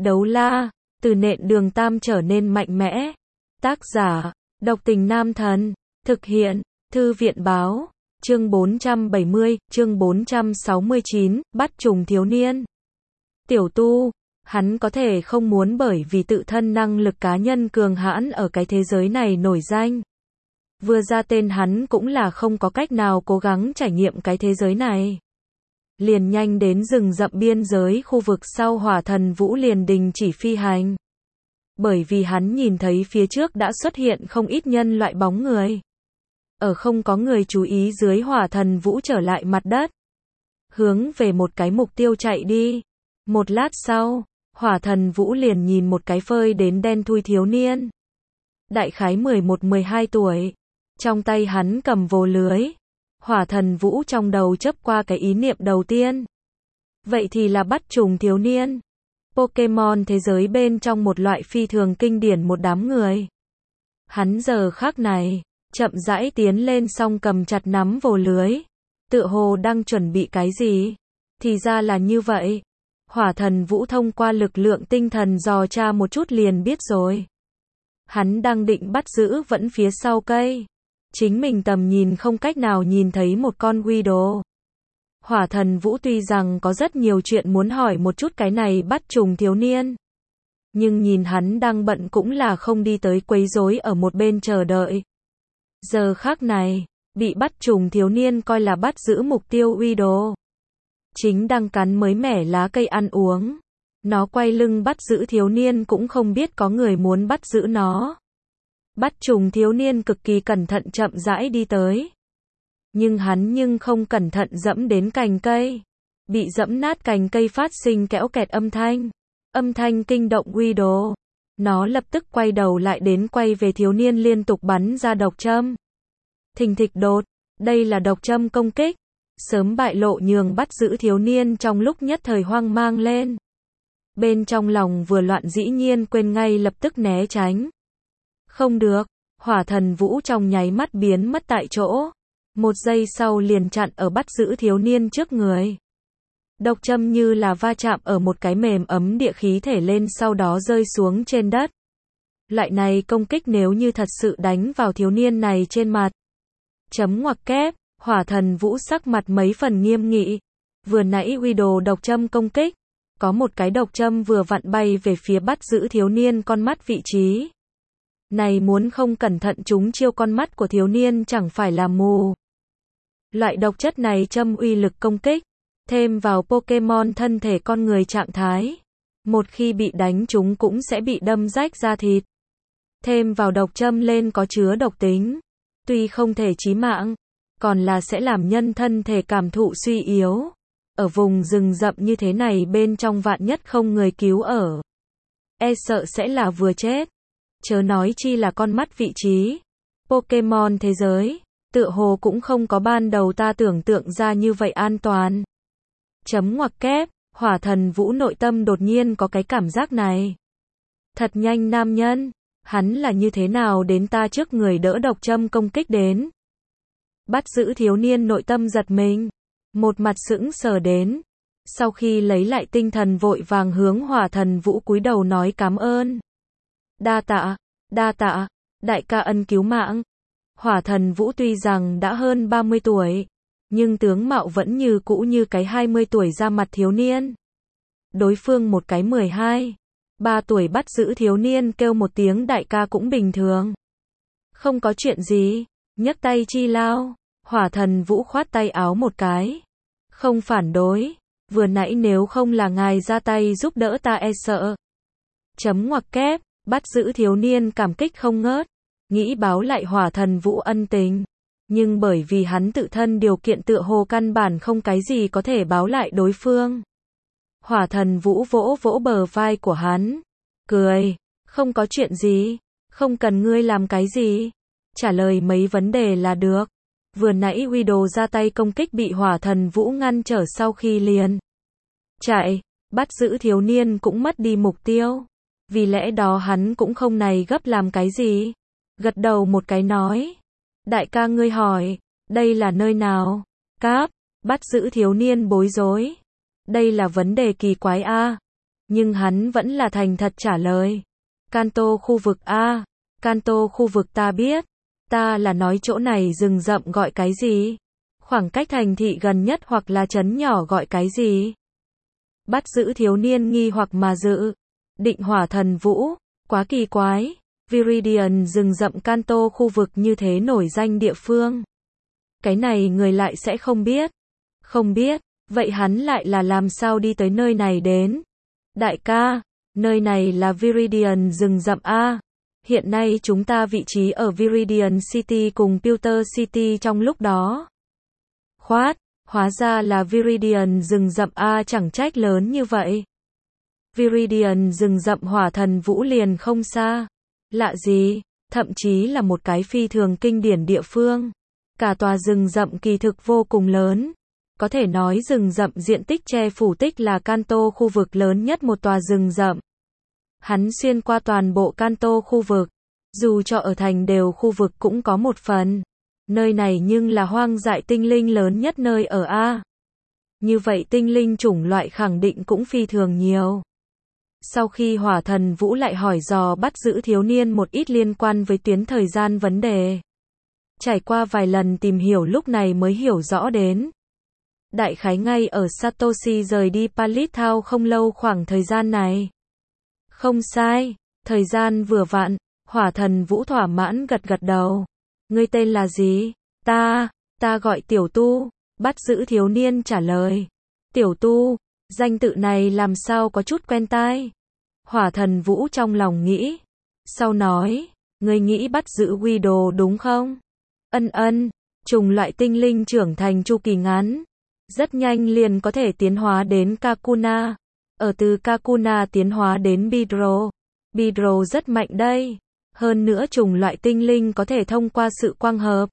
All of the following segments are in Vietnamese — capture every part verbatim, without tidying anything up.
Đấu la, từ nện đường tam trở nên mạnh mẽ. Tác giả, độc tình nam thần. Thực hiện, thư viện báo. Chương bốn trăm bảy mươi, chương bốn trăm sáu mươi chín, bắt trùng thiếu niên. Tiểu tu, hắn có thể không muốn bởi vì tự thân năng lực cá nhân cường hãn ở cái thế giới này nổi danh. Vừa ra tên hắn cũng là không có cách nào cố gắng trải nghiệm cái thế giới này. Liền nhanh đến rừng rậm biên giới khu vực sau Hỏa Thần Vũ liền đình chỉ phi hành. Bởi vì hắn nhìn thấy phía trước đã xuất hiện không ít nhân loại bóng người. Ở không có người chú ý dưới Hỏa Thần Vũ trở lại mặt đất. Hướng về một cái mục tiêu chạy đi. Một lát sau, Hỏa Thần Vũ liền nhìn một cái phơi đến đen thui thiếu niên. Đại khái mười một mười hai tuổi. Trong tay hắn cầm vồ lưới. Hỏa Thần Vũ trong đầu chớp qua cái ý niệm đầu tiên. Vậy thì là bắt trùng thiếu niên. Pokemon thế giới bên trong một loại phi thường kinh điển một đám người. Hắn giờ khắc này, chậm rãi tiến lên xong cầm chặt nắm vồ lưới. Tựa hồ đang chuẩn bị cái gì? Thì ra là như vậy. Hỏa Thần Vũ thông qua lực lượng tinh thần dò tra một chút liền biết rồi. Hắn đang định bắt giữ vẫn phía sau cây. Chính mình tầm nhìn không cách nào nhìn thấy một con Widow. Hỏa Thần Vũ tuy rằng có rất nhiều chuyện muốn hỏi một chút cái này bắt trùng thiếu niên. Nhưng nhìn hắn đang bận cũng là không đi tới quấy rối ở một bên chờ đợi. Giờ khắc này, bị bắt trùng thiếu niên coi là bắt giữ mục tiêu Widow. Chính đang cắn mới mẻ lá cây ăn uống. Nó quay lưng bắt giữ thiếu niên cũng không biết có người muốn bắt giữ nó. Bắt trùng thiếu niên cực kỳ cẩn thận chậm rãi đi tới. Nhưng hắn nhưng không cẩn thận dẫm đến cành cây. Bị dẫm nát cành cây phát sinh kẽo kẹt âm thanh. Âm thanh kinh động Widow. Nó lập tức quay đầu lại đến quay về thiếu niên liên tục bắn ra độc châm. Thình thịch đột. Đây là độc châm công kích. Sớm bại lộ nhường bắt giữ thiếu niên trong lúc nhất thời hoang mang lên. Bên trong lòng vừa loạn dĩ nhiên quên ngay lập tức né tránh. Không được, Hỏa Thần Vũ trong nháy mắt biến mất tại chỗ. Một giây sau liền chặn ở bắt giữ thiếu niên trước người. Độc châm như là va chạm ở một cái mềm ấm địa khí thể lên sau đó rơi xuống trên đất. Loại này công kích nếu như thật sự đánh vào thiếu niên này trên mặt. Chấm ngoặc kép, Hỏa Thần Vũ sắc mặt mấy phần nghiêm nghị. Vừa nãy Widow độc châm công kích. Có một cái độc châm vừa vặn bay về phía bắt giữ thiếu niên con mắt vị trí. Này muốn không cẩn thận trúng chiêu con mắt của thiếu niên chẳng phải là mù. Loại độc chất này châm uy lực công kích, thêm vào Pokemon thân thể con người trạng thái. Một khi bị đánh trúng cũng sẽ bị đâm rách da thịt. Thêm vào độc châm lên có chứa độc tính. Tuy không thể chí mạng, còn là sẽ làm nhân thân thể cảm thụ suy yếu. Ở vùng rừng rậm như thế này bên trong vạn nhất không người cứu ở. E sợ sẽ là vừa chết. Chớ nói chi là con mắt vị trí. Pokemon thế giới, tựa hồ cũng không có ban đầu ta tưởng tượng ra như vậy an toàn. Chấm ngoặc kép, Hỏa Thần Vũ nội tâm đột nhiên có cái cảm giác này. Thật nhanh nam nhân, hắn là như thế nào đến ta trước người đỡ độc châm công kích đến. Bắt giữ thiếu niên nội tâm giật mình. Một mặt sững sờ đến. Sau khi lấy lại tinh thần vội vàng hướng Hỏa Thần Vũ cúi đầu nói cảm ơn. Đa tạ, đa tạ, đại ca ân cứu mạng. Hỏa Thần Vũ tuy rằng đã hơn ba mươi tuổi, nhưng tướng mạo vẫn như cũ như cái hai mươi tuổi ra mặt thiếu niên. Đối phương một cái mười hai, ba tuổi bắt giữ thiếu niên kêu một tiếng đại ca cũng bình thường. Không có chuyện gì, nhấc tay chi lao. Hỏa Thần Vũ khoát tay áo một cái. Không phản đối, vừa nãy nếu không là ngài ra tay giúp đỡ ta e sợ. Chấm ngoặc kép, bắt giữ thiếu niên cảm kích không ngớt. Nghĩ báo lại Hỏa Thần Vũ ân tình. Nhưng bởi vì hắn tự thân điều kiện tựa hồ căn bản không cái gì có thể báo lại đối phương. Hỏa Thần Vũ vỗ vỗ bờ vai của hắn. Cười, không có chuyện gì, không cần ngươi làm cái gì. Trả lời mấy vấn đề là được. Vừa nãy Widow ra tay công kích bị Hỏa Thần Vũ ngăn trở sau khi liền chạy, bắt giữ thiếu niên cũng mất đi mục tiêu. Vì lẽ đó hắn cũng không này gấp làm cái gì. Gật đầu một cái nói. Đại ca ngươi hỏi, đây là nơi nào? Cáp, bắt giữ thiếu niên bối rối. Đây là vấn đề kỳ quái a. Nhưng hắn vẫn là thành thật trả lời. Kanto khu vực A. Kanto khu vực ta biết. Ta là nói chỗ này rừng rậm gọi cái gì? Khoảng cách thành thị gần nhất hoặc là trấn nhỏ gọi cái gì? Bắt giữ thiếu niên nghi hoặc mà dự. Định Hỏa Thần Vũ. Quá kỳ quái. Viridian rừng rậm Kanto khu vực như thế nổi danh địa phương. Cái này người lại sẽ không biết. Không biết. Vậy hắn lại là làm sao đi tới nơi này đến? Đại ca, nơi này là Viridian rừng rậm A. Hiện nay chúng ta vị trí ở Viridian City cùng Pewter City trong lúc đó. Khoát, hóa ra là Viridian rừng rậm A chẳng trách lớn như vậy. Viridian rừng rậm Hỏa Thần Vũ liền không xa. Lạ gì, thậm chí là một cái phi thường kinh điển địa phương. Cả tòa rừng rậm kỳ thực vô cùng lớn. Có thể nói rừng rậm diện tích che phủ tích là Kanto khu vực lớn nhất một tòa rừng rậm. Hắn xuyên qua toàn bộ Kanto khu vực. Dù cho ở thành đều khu vực cũng có một phần. Nơi này nhưng là hoang dại tinh linh lớn nhất nơi ở A. Như vậy tinh linh chủng loại khẳng định cũng phi thường nhiều. Sau khi Hỏa Thần Vũ lại hỏi dò bắt giữ thiếu niên một ít liên quan với tuyến thời gian vấn đề. Trải qua vài lần tìm hiểu lúc này mới hiểu rõ đến. Đại khái ngay ở Satoshi rời đi Pallet Town không lâu khoảng thời gian này. Không sai, thời gian vừa vặn. Hỏa Thần Vũ thỏa mãn gật gật đầu. Ngươi tên là gì? Ta, ta gọi Tiểu Tu. Bắt giữ thiếu niên trả lời. Tiểu Tu, danh tự này làm sao có chút quen tai. Hỏa Thần Vũ trong lòng nghĩ. Sau nói, ngươi nghĩ bắt giữ Widow đúng không? Ân ân, chủng loại tinh linh trưởng thành chu kỳ ngắn. Rất nhanh liền có thể tiến hóa đến Kakuna. Ở từ Kakuna tiến hóa đến Bidro. Bidro rất mạnh đây. Hơn nữa chủng loại tinh linh có thể thông qua sự quang hợp.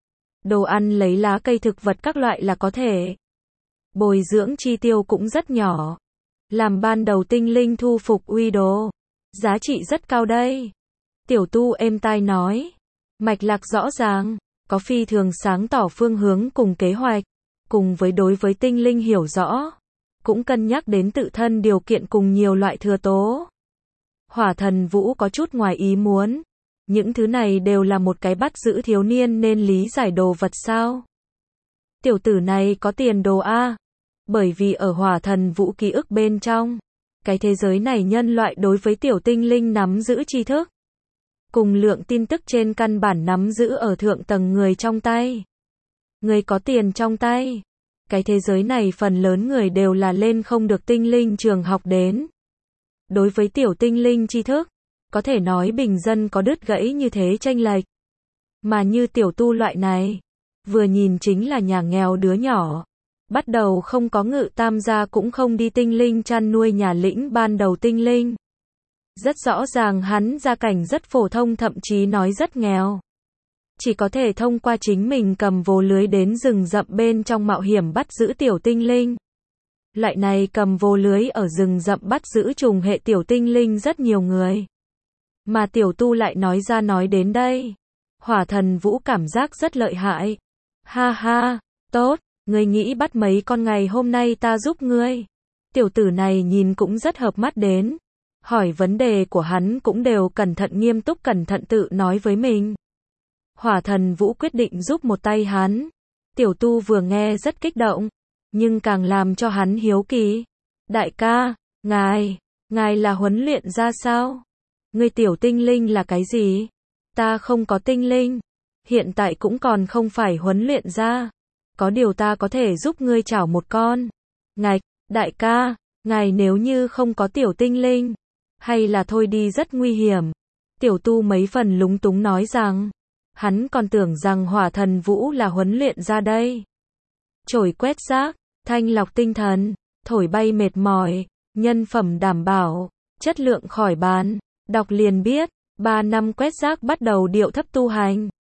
Đồ ăn lấy lá cây thực vật các loại là có thể. Bồi dưỡng chi tiêu cũng rất nhỏ. Làm ban đầu tinh linh thu phục Widow. Giá trị rất cao đây. Tiểu Tu êm tai nói. Mạch lạc rõ ràng. Có phi thường sáng tỏ phương hướng cùng kế hoạch. Cùng với đối với tinh linh hiểu rõ. Cũng cân nhắc đến tự thân điều kiện cùng nhiều loại thừa tố. Hỏa Thần Vũ có chút ngoài ý muốn. Những thứ này đều là một cái bắt giữ thiếu niên nên lý giải đồ vật sao? Tiểu tử này có tiền đồ A. Bởi vì ở Hỏa Thần Vũ ký ức bên trong. Cái thế giới này nhân loại đối với tiểu tinh linh nắm giữ tri thức. Cùng lượng tin tức trên căn bản nắm giữ ở thượng tầng người trong tay. Người có tiền trong tay. Cái thế giới này phần lớn người đều là lên không được tinh linh trường học đến. Đối với tiểu tinh linh tri thức, có thể nói bình dân có đứt gãy như thế chênh lệch. Mà như Tiểu Tu loại này, vừa nhìn chính là nhà nghèo đứa nhỏ. Bắt đầu không có ngự tam gia cũng không đi tinh linh chăn nuôi nhà lĩnh ban đầu tinh linh. Rất rõ ràng hắn gia cảnh rất phổ thông thậm chí nói rất nghèo. Chỉ có thể thông qua chính mình cầm vồ lưới đến rừng rậm bên trong mạo hiểm bắt giữ tiểu tinh linh. Loại này cầm vồ lưới ở rừng rậm bắt giữ trùng hệ tiểu tinh linh rất nhiều người. Mà Tiểu Tu lại nói ra nói đến đây. Hỏa Thần Vũ cảm giác rất lợi hại. Ha ha, tốt, ngươi nghĩ bắt mấy con ngày hôm nay ta giúp ngươi. Tiểu tử này nhìn cũng rất hợp mắt đến. Hỏi vấn đề của hắn cũng đều cẩn thận nghiêm túc cẩn thận tự nói với mình. Hỏa Thần Vũ quyết định giúp một tay hắn. Tiểu Tu vừa nghe rất kích động. Nhưng càng làm cho hắn hiếu kỳ. Đại ca, ngài, ngài là huấn luyện ra sao? Ngươi tiểu tinh linh là cái gì? Ta không có tinh linh. Hiện tại cũng còn không phải huấn luyện ra. Có điều ta có thể giúp ngươi chảo một con. Ngạch, đại ca, ngài nếu như không có tiểu tinh linh. Hay là thôi đi rất nguy hiểm. Tiểu Tu mấy phần lúng túng nói rằng. Hắn còn tưởng rằng Hỏa Thần Vũ là huấn luyện ra đây. Chổi quét rác, thanh lọc tinh thần, thổi bay mệt mỏi, nhân phẩm đảm bảo, chất lượng khỏi bàn. Đọc liền biết, ba năm quét rác bắt đầu điệu thấp tu hành.